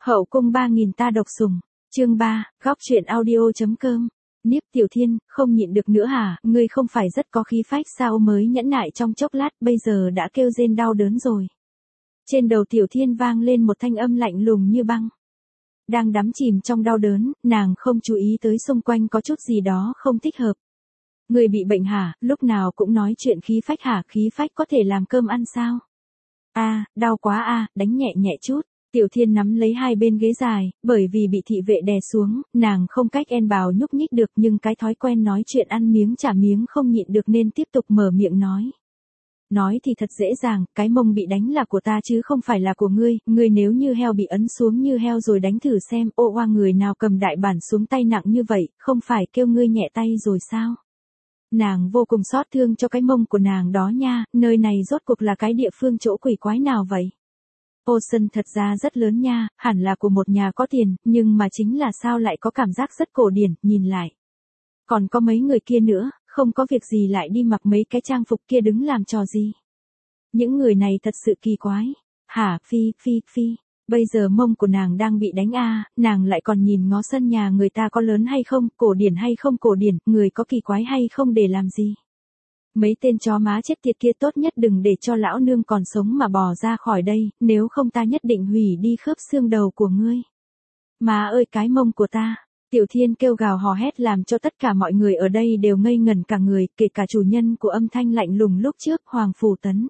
Hậu cung 3000 ta độc sủng, chương 3, góc truyện audio.com. Niếp Tiểu Thiên, không nhịn được nữa hả, ngươi không phải rất có khí phách sao mới nhẫn nại trong chốc lát, bây giờ đã kêu rên đau đớn rồi. Trên đầu Tiểu Thiên vang lên một thanh âm lạnh lùng như băng. Đang đắm chìm trong đau đớn, nàng không chú ý tới xung quanh có chút gì đó không thích hợp. Ngươi bị bệnh hả, lúc nào cũng nói chuyện khí phách hả, khí phách có thể làm cơm ăn sao? Đau quá đánh nhẹ nhẹ chút. Tiểu Thiên nắm lấy hai bên ghế dài, bởi vì bị thị vệ đè xuống, nàng không cách en bào nhúc nhích được nhưng cái thói quen nói chuyện ăn miếng trả miếng không nhịn được nên tiếp tục mở miệng nói. Nói thì thật dễ dàng, cái mông bị đánh là của ta chứ không phải là của ngươi, ngươi nếu như heo bị ấn xuống như heo rồi đánh thử xem, ô oa người nào cầm đại bản xuống tay nặng như vậy, không phải kêu ngươi nhẹ tay rồi sao? Nàng vô cùng xót thương cho cái mông của nàng đó nha, nơi này rốt cuộc là cái địa phương chỗ quỷ quái nào vậy? Ocean thật ra rất lớn nha, hẳn là của một nhà có tiền, nhưng mà chính là sao lại có cảm giác rất cổ điển, nhìn lại. Còn có mấy người kia nữa, không có việc gì lại đi mặc mấy cái trang phục kia đứng làm trò gì. Những người này thật sự kỳ quái. Hả, Phi, bây giờ mông của nàng đang bị đánh nàng lại còn nhìn ngó sân nhà người ta có lớn hay không, cổ điển hay không cổ điển, người có kỳ quái hay không để làm gì. Mấy tên chó má chết tiệt kia tốt nhất đừng để cho lão nương còn sống mà bò ra khỏi đây, nếu không ta nhất định hủy đi khớp xương đầu của ngươi. Má ơi cái mông của ta, Tiểu Thiên kêu gào hò hét làm cho tất cả mọi người ở đây đều ngây ngẩn cả người, kể cả chủ nhân của âm thanh lạnh lùng lúc trước, Hoàng Phủ Tấn.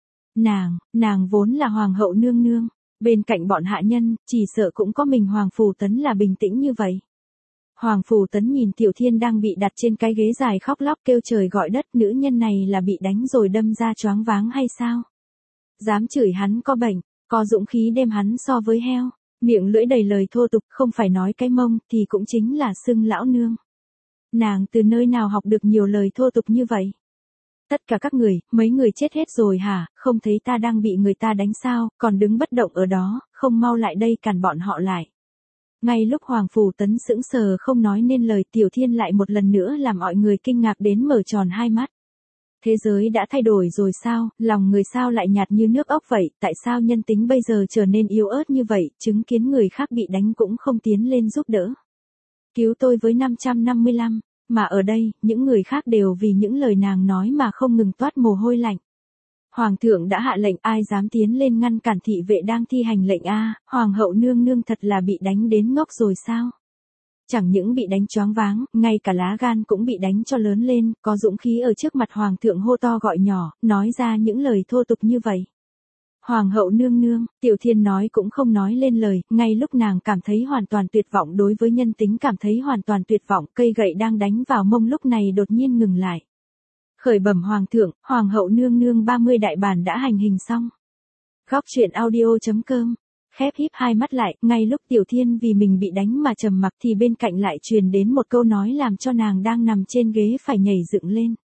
Nàng vốn là Hoàng hậu nương nương, bên cạnh bọn hạ nhân, chỉ sợ cũng có mình Hoàng Phủ Tấn là bình tĩnh như vậy. Hoàng Phủ Tấn nhìn Tiểu Thiên đang bị đặt trên cái ghế dài khóc lóc kêu trời gọi đất, nữ nhân này là bị đánh rồi đâm ra choáng váng hay sao? Dám chửi hắn có bệnh, có dũng khí đem hắn so với heo, miệng lưỡi đầy lời thô tục, không phải nói cái mông thì cũng chính là xưng lão nương. Nàng từ nơi nào học được nhiều lời thô tục như vậy? Tất cả các người, mấy người chết hết rồi hả, không thấy ta đang bị người ta đánh sao, còn đứng bất động ở đó, không mau lại đây cản bọn họ lại. Ngay lúc Hoàng Phủ Tấn sững sờ không nói nên lời, Tiểu Thiên lại một lần nữa làm mọi người kinh ngạc đến mở tròn hai mắt. Thế giới đã thay đổi rồi sao, lòng người sao lại nhạt như nước ốc vậy, tại sao nhân tính bây giờ trở nên yếu ớt như vậy, chứng kiến người khác bị đánh cũng không tiến lên giúp đỡ. Cứu tôi với 555, mà ở đây, những người khác đều vì những lời nàng nói mà không ngừng toát mồ hôi lạnh. Hoàng thượng đã hạ lệnh, ai dám tiến lên ngăn cản thị vệ đang thi hành lệnh Hoàng hậu nương nương thật là bị đánh đến ngốc rồi sao? Chẳng những bị đánh choáng váng, ngay cả lá gan cũng bị đánh cho lớn lên, có dũng khí ở trước mặt hoàng thượng hô to gọi nhỏ, nói ra những lời thô tục như vậy. Hoàng hậu nương nương, Tiểu Thiên nói cũng không nói lên lời, ngay lúc nàng cảm thấy hoàn toàn tuyệt vọng đối với nhân tính cảm thấy hoàn toàn tuyệt vọng, cây gậy đang đánh vào mông lúc này đột nhiên ngừng lại. Khởi bẩm hoàng thượng, hoàng hậu nương nương 30 đại bản đã hành hình xong. Góc truyện audio.com. Khép híp hai mắt lại, ngay lúc Tiểu Thiên vì mình bị đánh mà trầm mặc thì bên cạnh lại truyền đến một câu nói làm cho nàng đang nằm trên ghế phải nhảy dựng lên.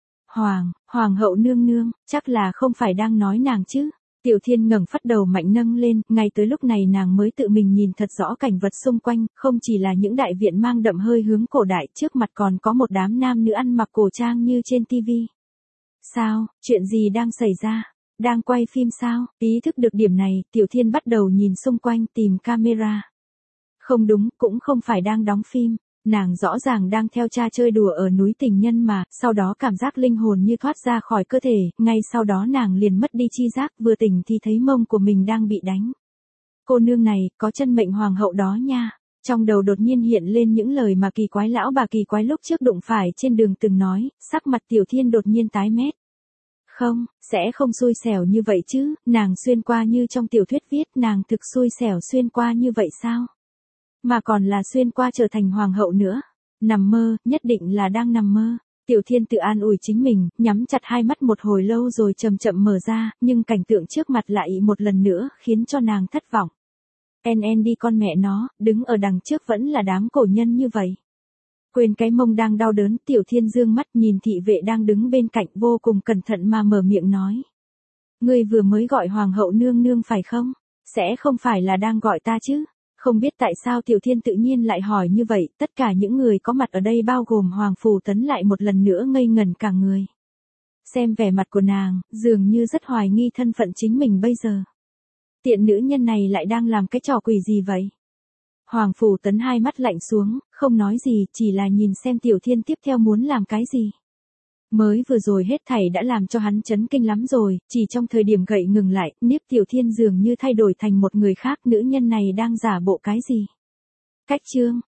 Hoàng hậu nương nương, chắc là không phải đang nói nàng chứ. Tiểu Thiên ngẩng phát đầu mạnh nâng lên, ngay tới lúc này nàng mới tự mình nhìn thật rõ cảnh vật xung quanh, không chỉ là những đại viện mang đậm hơi hướng cổ đại, trước mặt còn có một đám nam nữ ăn mặc cổ trang như trên tivi. Sao, chuyện gì đang xảy ra? Đang quay phim sao? Ý thức được điểm này, Tiểu Thiên bắt đầu nhìn xung quanh tìm camera. Không đúng, cũng không phải đang đóng phim. Nàng rõ ràng đang theo cha chơi đùa ở núi tình nhân mà, sau đó cảm giác linh hồn như thoát ra khỏi cơ thể, ngay sau đó nàng liền mất đi chi giác, vừa tỉnh thì thấy mông của mình đang bị đánh. Cô nương này, có chân mệnh hoàng hậu đó nha. Trong đầu đột nhiên hiện lên những lời mà kỳ quái lão bà kỳ quái lúc trước đụng phải trên đường từng nói, sắc mặt Tiểu Thiên đột nhiên tái mét. Không, sẽ không xui xẻo như vậy chứ, nàng xuyên qua như trong tiểu thuyết viết, nàng thực xui xẻo xuyên qua như vậy sao? Mà còn là xuyên qua trở thành hoàng hậu nữa. Nằm mơ, nhất định là đang nằm mơ. Tiểu Thiên tự an ủi chính mình, nhắm chặt hai mắt một hồi lâu rồi chậm chậm mở ra, nhưng cảnh tượng trước mặt lại một lần nữa khiến cho nàng thất vọng. En đi con mẹ nó, đứng ở đằng trước vẫn là đám cổ nhân như vậy. Quên cái mông đang đau đớn, Tiểu Thiên dương mắt nhìn thị vệ đang đứng bên cạnh vô cùng cẩn thận mà mở miệng nói. Ngươi vừa mới gọi hoàng hậu nương nương phải không? Sẽ không phải là đang gọi ta chứ? Không biết tại sao Tiểu Thiên tự nhiên lại hỏi như vậy, tất cả những người có mặt ở đây bao gồm Hoàng Phủ Tấn lại một lần nữa ngây ngẩn cả người. Xem vẻ mặt của nàng, dường như rất hoài nghi thân phận chính mình bây giờ. Tiện nữ nhân này lại đang làm cái trò quỷ gì vậy? Hoàng Phủ Tấn hai mắt lạnh xuống, không nói gì, chỉ là nhìn xem Tiểu Thiên tiếp theo muốn làm cái gì. Mới vừa rồi hết thảy đã làm cho hắn chấn kinh lắm rồi, chỉ trong thời điểm gậy ngừng lại, Niếp Tiểu Thiên dường như thay đổi thành một người khác, nữ nhân này đang giả bộ cái gì? Cách chương